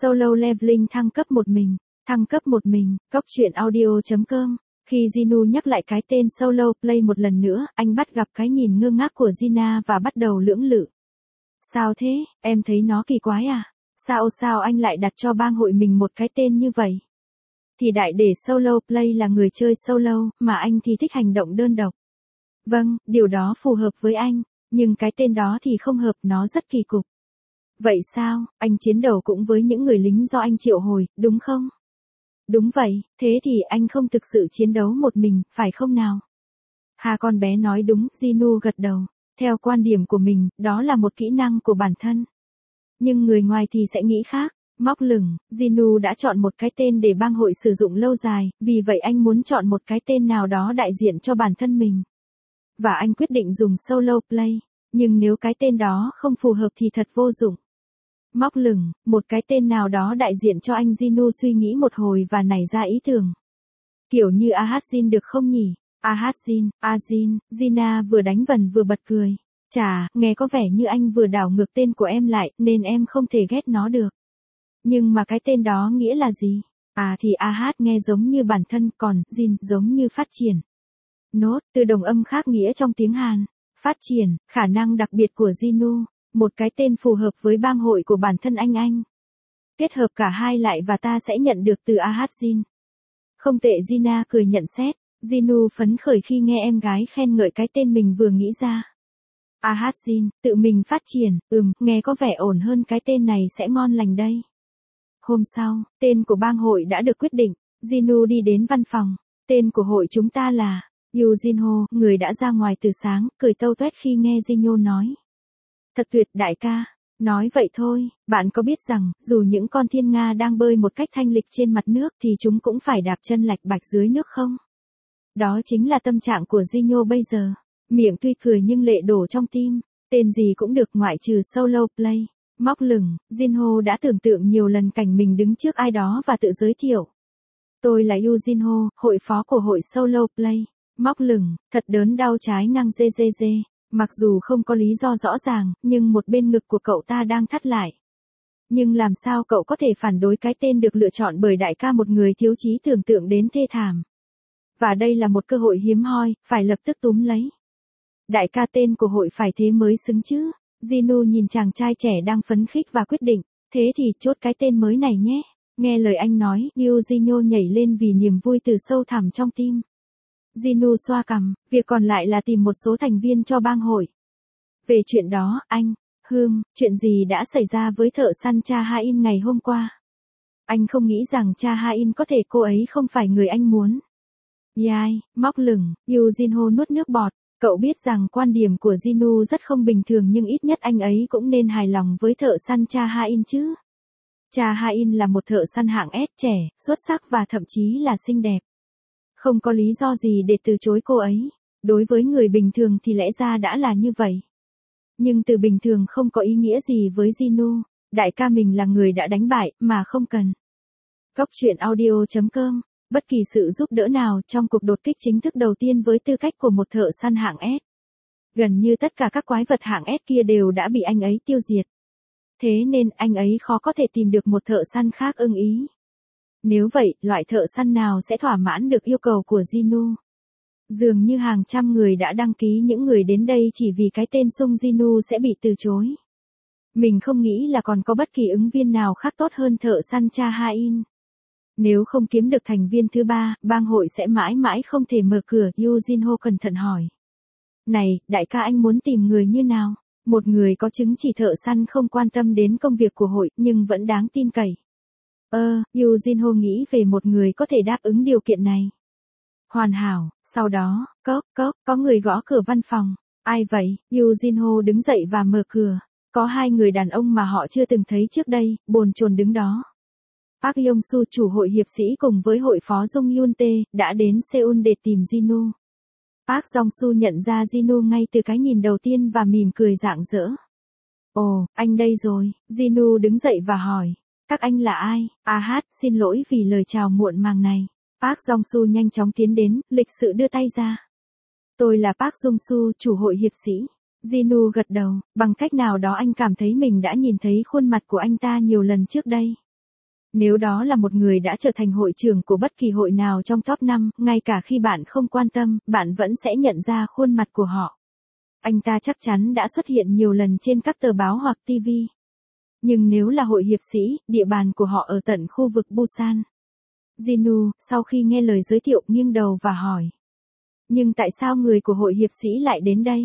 Solo Leveling thăng cấp một mình. Thăng cấp một mình, Cốc truyện audio.com. Khi Jinu nhắc lại cái tên Solo Play một lần nữa, anh bắt gặp cái nhìn ngơ ngác của Gina và bắt đầu lưỡng lự. Sao thế, em thấy nó kỳ quái à? Sao anh lại đặt cho bang hội mình một cái tên như vậy? Thì đại để Solo Play là người chơi solo, mà anh thì thích hành động đơn độc. Vâng, điều đó phù hợp với anh, nhưng cái tên đó thì không hợp, nó rất kỳ cục. Vậy sao, anh chiến đấu cũng với những người lính do anh triệu hồi, đúng không? Đúng vậy, thế thì anh không thực sự chiến đấu một mình, phải không nào? Hà con bé nói đúng, Jinu gật đầu. Theo quan điểm của mình, đó là một kỹ năng của bản thân. Nhưng người ngoài thì sẽ nghĩ khác. Móc lửng, Jinu đã chọn một cái tên để bang hội sử dụng lâu dài, vì vậy anh muốn chọn một cái tên nào đó đại diện cho bản thân mình. Và anh quyết định dùng Solo Play, nhưng nếu cái tên đó không phù hợp thì thật vô dụng. Móc lửng, một cái tên nào đó đại diện cho anh. Jinu suy nghĩ một hồi và nảy ra ý tưởng. Kiểu như Ahazin được không nhỉ? Azin, Gina vừa đánh vần vừa bật cười. Chà, nghe có vẻ như anh vừa đảo ngược tên của em lại, nên em không thể ghét nó được. Nhưng mà cái tên đó nghĩa là gì? Thì Ahaz nghe giống như bản thân, còn Jin giống như phát triển. Nốt, từ đồng âm khác nghĩa trong tiếng Hàn. Phát triển, khả năng đặc biệt của Jinu, một cái tên phù hợp với bang hội của bản thân anh. Kết hợp cả hai lại và ta sẽ nhận được từ Ahazin. Không tệ, Gina cười nhận xét. Jinu phấn khởi khi nghe em gái khen ngợi cái tên mình vừa nghĩ ra. Ahazin, tự mình phát triển, nghe có vẻ ổn hơn, cái tên này sẽ ngon lành đây. Hôm sau, tên của bang hội đã được quyết định. Jinu đi đến văn phòng. Tên của hội chúng ta là Yujinho, người đã ra ngoài từ sáng, cười tâu tuét khi nghe Jinho nói. Thật tuyệt đại ca. Nói vậy thôi, bạn có biết rằng, dù những con thiên nga đang bơi một cách thanh lịch trên mặt nước thì chúng cũng phải đạp chân lạch bạch dưới nước không? Đó chính là tâm trạng của Jinho bây giờ. Miệng tuy cười nhưng lệ đổ trong tim. Tên gì cũng được ngoại trừ Solo Play. Móc lửng, Jinho đã tưởng tượng nhiều lần cảnh mình đứng trước ai đó và tự giới thiệu. Tôi là Yujinho, hội phó của hội Solo Play. Móc lửng, thật đớn đau trái ngang dê. Mặc dù không có lý do rõ ràng, nhưng một bên ngực của cậu ta đang thắt lại. Nhưng làm sao cậu có thể phản đối cái tên được lựa chọn bởi đại ca, một người thiếu trí tưởng tượng đến thê thảm. Và đây là một cơ hội hiếm hoi, phải lập tức túm lấy. Đại ca, tên của hội phải thế mới xứng chứ. Jinu nhìn chàng trai trẻ đang phấn khích và quyết định. Thế thì chốt cái tên mới này nhé. Nghe lời anh nói, Yujinho nhảy lên vì niềm vui từ sâu thẳm trong tim. Jinu xoa cằm, việc còn lại là tìm một số thành viên cho bang hội. Về chuyện đó, chuyện gì đã xảy ra với thợ săn Cha Ha-in ngày hôm qua? Anh không nghĩ rằng Cha Ha-in có thể, cô ấy không phải người anh muốn. Yai, móc lửng, Yujinho nuốt nước bọt. Cậu biết rằng quan điểm của Jinu rất không bình thường, nhưng ít nhất anh ấy cũng nên hài lòng với thợ săn Cha Ha-in chứ. Cha Ha-in là một thợ săn hạng S, trẻ, xuất sắc và thậm chí là xinh đẹp. Không có lý do gì để từ chối cô ấy. Đối với người bình thường thì lẽ ra đã là như vậy. Nhưng từ bình thường không có ý nghĩa gì với Jinu. Đại ca mình là người đã đánh bại, mà không cần. Cốc truyện audio.com. Bất kỳ sự giúp đỡ nào trong cuộc đột kích chính thức đầu tiên với tư cách của một thợ săn hạng S. Gần như tất cả các quái vật hạng S kia đều đã bị anh ấy tiêu diệt. Thế nên anh ấy khó có thể tìm được một thợ săn khác ưng ý. Nếu vậy, loại thợ săn nào sẽ thỏa mãn được yêu cầu của Jinu? Dường như hàng trăm người đã đăng ký, những người đến đây chỉ vì cái tên Sung Jinu sẽ bị từ chối. Mình không nghĩ là còn có bất kỳ ứng viên nào khác tốt hơn thợ săn Cha Ha-in. Nếu không kiếm được thành viên thứ ba, bang hội sẽ mãi mãi không thể mở cửa. Yujinho cẩn thận hỏi. Này, đại ca, anh muốn tìm người như nào? Một người có chứng chỉ thợ săn, không quan tâm đến công việc của hội, nhưng vẫn đáng tin cậy. Yujinho nghĩ về một người có thể đáp ứng điều kiện này. Hoàn hảo. Sau đó, có người gõ cửa văn phòng. Ai vậy? Yujinho đứng dậy và mở cửa. Có hai người đàn ông mà họ chưa từng thấy trước đây, bồn chồn đứng đó. Park Yong-su, chủ hội hiệp sĩ, cùng với hội phó Jung Yoon-tae, đã đến Seoul để tìm Jinu. Park Jong-su nhận ra Jinu ngay từ cái nhìn đầu tiên và mỉm cười rạng rỡ. Ồ, anh đây rồi. Jinu đứng dậy và hỏi. Các anh là ai? Xin lỗi vì lời chào muộn màng này. Park Jong-su nhanh chóng tiến đến, lịch sự đưa tay ra. Tôi là Park Jong-su, chủ hội hiệp sĩ. Jinu gật đầu, bằng cách nào đó anh cảm thấy mình đã nhìn thấy khuôn mặt của anh ta nhiều lần trước đây. Nếu đó là một người đã trở thành hội trưởng của bất kỳ hội nào trong top 5, ngay cả khi bạn không quan tâm, bạn vẫn sẽ nhận ra khuôn mặt của họ. Anh ta chắc chắn đã xuất hiện nhiều lần trên các tờ báo hoặc TV. Nhưng nếu là hội hiệp sĩ, địa bàn của họ ở tận khu vực Busan. Jinu, sau khi nghe lời giới thiệu, nghiêng đầu và hỏi. Nhưng tại sao người của hội hiệp sĩ lại đến đây?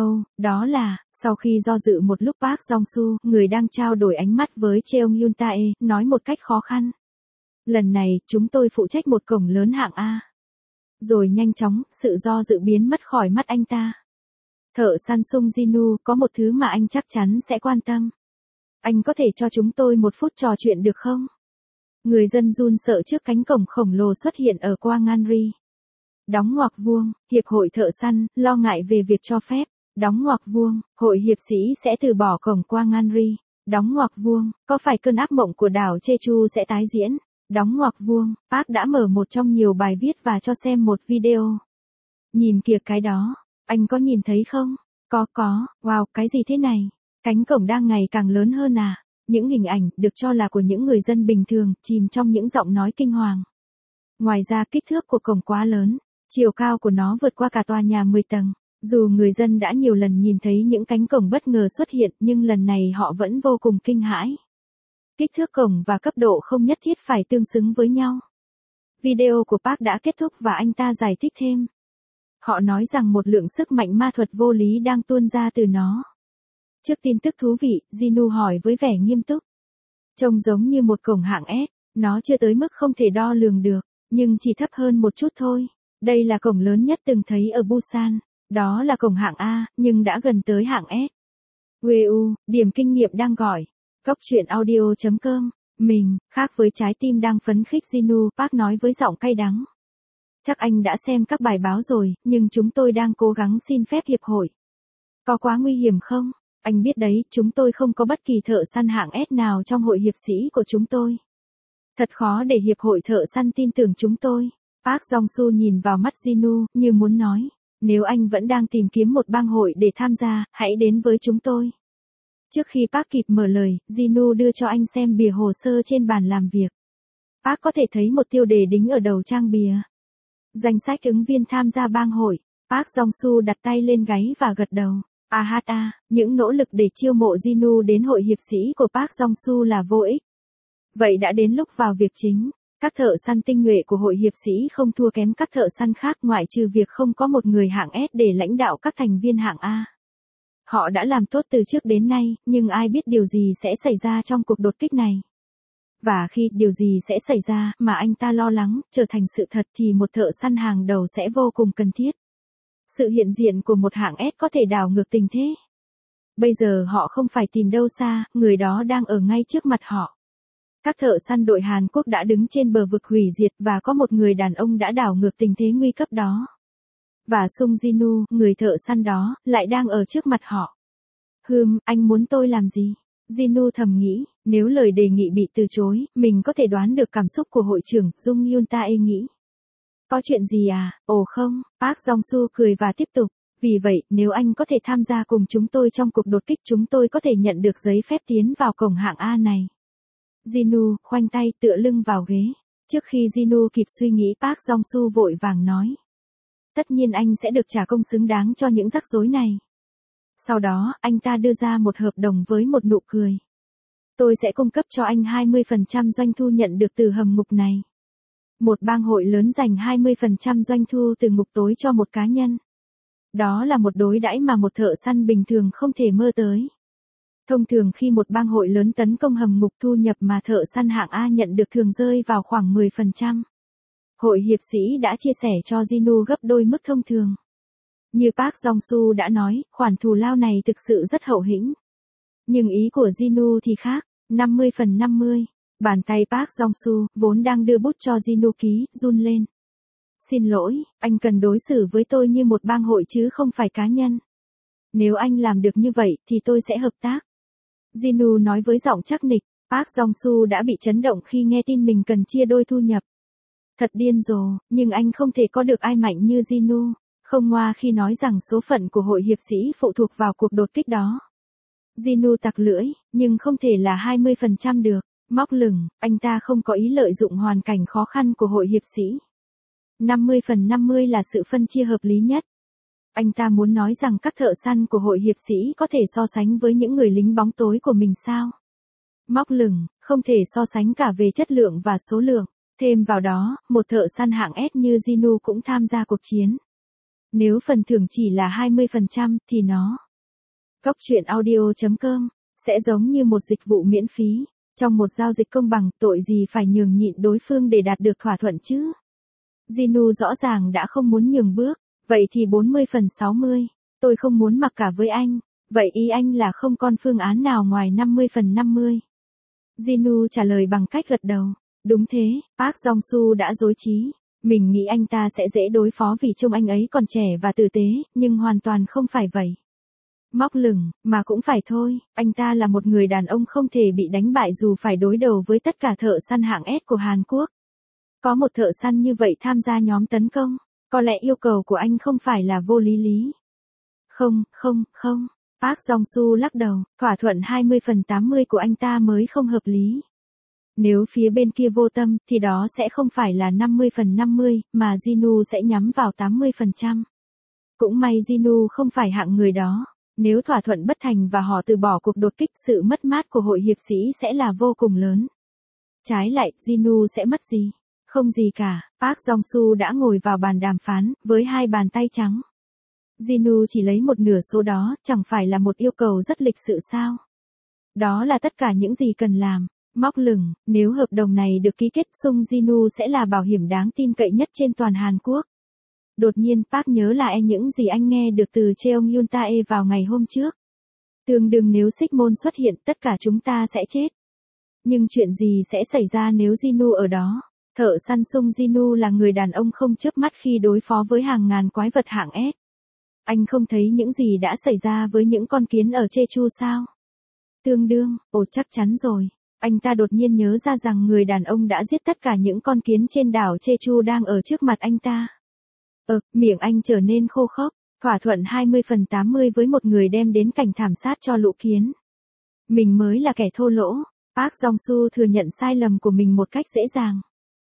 Đó là, sau khi do dự một lúc Park Jong-soo, người đang trao đổi ánh mắt với Cheong Yoon Tae, nói một cách khó khăn. Lần này, chúng tôi phụ trách một cổng lớn hạng A. Rồi nhanh chóng, sự do dự biến mất khỏi mắt anh ta. Thợ săn Sung Jinu, có một thứ mà anh chắc chắn sẽ quan tâm. Anh có thể cho chúng tôi một phút trò chuyện được không? Người dân run sợ trước cánh cổng khổng lồ xuất hiện ở Gwanganri. Đóng ngoặc vuông, hiệp hội thợ săn, lo ngại về việc cho phép. Đóng ngoặc vuông, hội hiệp sĩ sẽ từ bỏ cổng Gwanganri. Đóng ngoặc vuông, có phải cơn ác mộng của đảo Jeju sẽ tái diễn? Đóng ngoặc vuông, Park đã mở một trong nhiều bài viết và cho xem một video. Nhìn kìa cái đó, anh có nhìn thấy không? Có, wow, cái gì thế này? Cánh cổng đang ngày càng lớn hơn à? Những hình ảnh, được cho là của những người dân bình thường, chìm trong những giọng nói kinh hoàng. Ngoài ra kích thước của cổng quá lớn, chiều cao của nó vượt qua cả tòa nhà 10 tầng. Dù người dân đã nhiều lần nhìn thấy những cánh cổng bất ngờ xuất hiện, nhưng lần này họ vẫn vô cùng kinh hãi. Kích thước cổng và cấp độ không nhất thiết phải tương xứng với nhau. Video của Park đã kết thúc và anh ta giải thích thêm. Họ nói rằng một lượng sức mạnh ma thuật vô lý đang tuôn ra từ nó. Trước tin tức thú vị, Jinu hỏi với vẻ nghiêm túc. Trông giống như một cổng hạng S, nó chưa tới mức không thể đo lường được, nhưng chỉ thấp hơn một chút thôi. Đây là cổng lớn nhất từng thấy ở Busan. Đó là cổng hạng A, nhưng đã gần tới hạng S. WU, điểm kinh nghiệm đang gọi. Góc chuyện audio.com. Mình, khác với trái tim đang phấn khích Jinu, Park nói với giọng cay đắng. Chắc anh đã xem các bài báo rồi, nhưng chúng tôi đang cố gắng xin phép hiệp hội. Có quá nguy hiểm không? Anh biết đấy, chúng tôi không có bất kỳ thợ săn hạng S nào trong hội hiệp sĩ của chúng tôi. Thật khó để hiệp hội thợ săn tin tưởng chúng tôi. Park Jong-soo nhìn vào mắt Jinu, như muốn nói. Nếu anh vẫn đang tìm kiếm một bang hội để tham gia, hãy đến với chúng tôi. Trước khi Park kịp mở lời, Jinu đưa cho anh xem bìa hồ sơ trên bàn làm việc. Park có thể thấy một tiêu đề đính ở đầu trang bìa. Danh sách ứng viên tham gia bang hội. Park Jong-soo đặt tay lên gáy và gật đầu. Những nỗ lực để chiêu mộ Jinu đến hội hiệp sĩ của Park Jong-soo là vô ích. Vậy đã đến lúc vào việc chính. Các thợ săn tinh nhuệ của hội hiệp sĩ không thua kém các thợ săn khác, ngoại trừ việc không có một người hạng S để lãnh đạo các thành viên hạng A. Họ đã làm tốt từ trước đến nay, nhưng ai biết điều gì sẽ xảy ra trong cuộc đột kích này. Và khi điều gì sẽ xảy ra mà anh ta lo lắng trở thành sự thật thì một thợ săn hàng đầu sẽ vô cùng cần thiết. Sự hiện diện của một hạng S có thể đảo ngược tình thế. Bây giờ họ không phải tìm đâu xa, người đó đang ở ngay trước mặt họ. Các thợ săn đội Hàn Quốc đã đứng trên bờ vực hủy diệt và có một người đàn ông đã đảo ngược tình thế nguy cấp đó. Và Sung Jinu, người thợ săn đó, lại đang ở trước mặt họ. Anh muốn tôi làm gì? Jinu thầm nghĩ, nếu lời đề nghị bị từ chối, mình có thể đoán được cảm xúc của hội trưởng, Jung Yoon Tae nghĩ. Có chuyện gì à? Ồ không, Park Jong-soo cười và tiếp tục. Vì vậy, nếu anh có thể tham gia cùng chúng tôi trong cuộc đột kích, chúng tôi có thể nhận được giấy phép tiến vào cổng hạng A này. Jinu, khoanh tay, tựa lưng vào ghế. Trước khi Jinu kịp suy nghĩ, Park Jong-soo vội vàng nói. Tất nhiên anh sẽ được trả công xứng đáng cho những rắc rối này. Sau đó, anh ta đưa ra một hợp đồng với một nụ cười. Tôi sẽ cung cấp cho anh 20% doanh thu nhận được từ hầm ngục này. Một bang hội lớn dành 20% doanh thu từ ngục tối cho một cá nhân. Đó là một đối đãi mà một thợ săn bình thường không thể mơ tới. Thông thường khi một bang hội lớn tấn công hầm ngục, thu nhập mà thợ săn hạng A nhận được thường rơi vào khoảng 10%. Hội hiệp sĩ đã chia sẻ cho Jinu gấp đôi mức thông thường. Như Park Jong-soo đã nói, khoản thù lao này thực sự rất hậu hĩnh. Nhưng ý của Jinu thì khác, 50/50. Bàn tay Park Jong-soo, vốn đang đưa bút cho Jinu ký, run lên. Xin lỗi, anh cần đối xử với tôi như một bang hội chứ không phải cá nhân. Nếu anh làm được như vậy thì tôi sẽ hợp tác. Jinu nói với giọng chắc nịch. Park Jong-soo đã bị chấn động khi nghe tin mình cần chia đôi thu nhập. Thật điên rồ, nhưng anh không thể có được ai mạnh như Jinu. Không ngoa khi nói rằng số phận của hội hiệp sĩ phụ thuộc vào cuộc đột kích đó. Jinu tặc lưỡi, nhưng không thể là 20% được. Móc lửng, anh ta không có ý lợi dụng hoàn cảnh khó khăn của hội hiệp sĩ. 50/50 là sự phân chia hợp lý nhất. Anh ta muốn nói rằng các thợ săn của hội hiệp sĩ có thể so sánh với những người lính bóng tối của mình sao? Móc lửng, không thể so sánh cả về chất lượng và số lượng. Thêm vào đó, một thợ săn hạng S như Jinu cũng tham gia cuộc chiến. Nếu phần thưởng chỉ là 20% thì nó. Cóc truyện audio.com sẽ giống như một dịch vụ miễn phí. Trong một giao dịch công bằng, tội gì phải nhường nhịn đối phương để đạt được thỏa thuận chứ? Jinu rõ ràng đã không muốn nhường bước. Vậy thì 40/60. Tôi không muốn mặc cả với anh. Vậy ý anh là không còn phương án nào ngoài 50/50. Jinu trả lời bằng cách gật đầu. Đúng thế, Park Jong-soo đã dối trí. Mình nghĩ anh ta sẽ dễ đối phó vì trông anh ấy còn trẻ và tử tế, nhưng hoàn toàn không phải vậy. Móc lửng, mà cũng phải thôi, anh ta là một người đàn ông không thể bị đánh bại dù phải đối đầu với tất cả thợ săn hạng S của Hàn Quốc. Có một thợ săn như vậy tham gia nhóm tấn công, có lẽ yêu cầu của anh không phải là vô lý. Không. Park Jong-soo lắc đầu, thỏa thuận 20/80 của anh ta mới không hợp lý. Nếu phía bên kia vô tâm, thì đó sẽ không phải là 50/50, mà Jinu sẽ nhắm vào 80%. Cũng may Jinu không phải hạng người đó. Nếu thỏa thuận bất thành và họ từ bỏ cuộc đột kích, sự mất mát của hội hiệp sĩ sẽ là vô cùng lớn. Trái lại, Jinu sẽ mất gì? Không gì cả, Park Jong-soo đã ngồi vào bàn đàm phán, với hai bàn tay trắng. Jinu chỉ lấy một nửa số đó, chẳng phải là một yêu cầu rất lịch sự sao? Đó là tất cả những gì cần làm. Móc lửng, nếu hợp đồng này được ký kết, Sung Jinu sẽ là bảo hiểm đáng tin cậy nhất trên toàn Hàn Quốc. Đột nhiên Park nhớ lại những gì anh nghe được từ Cheong Yun Tae vào ngày hôm trước. Tương đương nếu Xích Môn xuất hiện, tất cả chúng ta sẽ chết. Nhưng chuyện gì sẽ xảy ra nếu Jinu ở đó? Thợ săn Sung Jinu là người đàn ông không chớp mắt khi đối phó với hàng ngàn quái vật hạng S. Anh không thấy những gì đã xảy ra với những con kiến ở Jeju sao? Tương đương, chắc chắn rồi. Anh ta đột nhiên nhớ ra rằng người đàn ông đã giết tất cả những con kiến trên đảo Jeju đang ở trước mặt anh ta. Miệng anh trở nên khô khốc, thỏa thuận 20/80 với một người đem đến cảnh thảm sát cho lũ kiến. Mình mới là kẻ thô lỗ. Park Jong-soo thừa nhận sai lầm của mình một cách dễ dàng.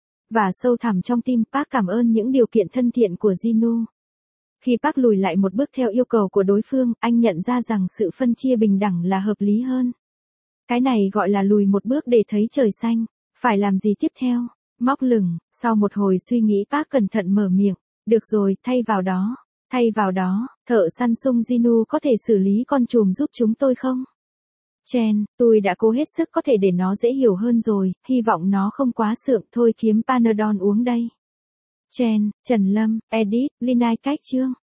Và sâu thẳm trong tim, Park cảm ơn những điều kiện thân thiện của Jinu. Khi Park lùi lại một bước theo yêu cầu của đối phương, anh nhận ra rằng sự phân chia bình đẳng là hợp lý hơn. Cái này gọi là lùi một bước để thấy trời xanh. Phải làm gì tiếp theo? Móc lửng, sau một hồi suy nghĩ Park cẩn thận mở miệng. Được rồi, thay vào đó, thợ săn Sung Jinu có thể xử lý con trùm giúp chúng tôi không? Chen, tôi đã cố hết sức có thể để nó dễ hiểu hơn rồi, hy vọng nó không quá sượng, thôi kiếm Panadol uống đây. Chen, Trần Lâm, Edit, Linai cách chương.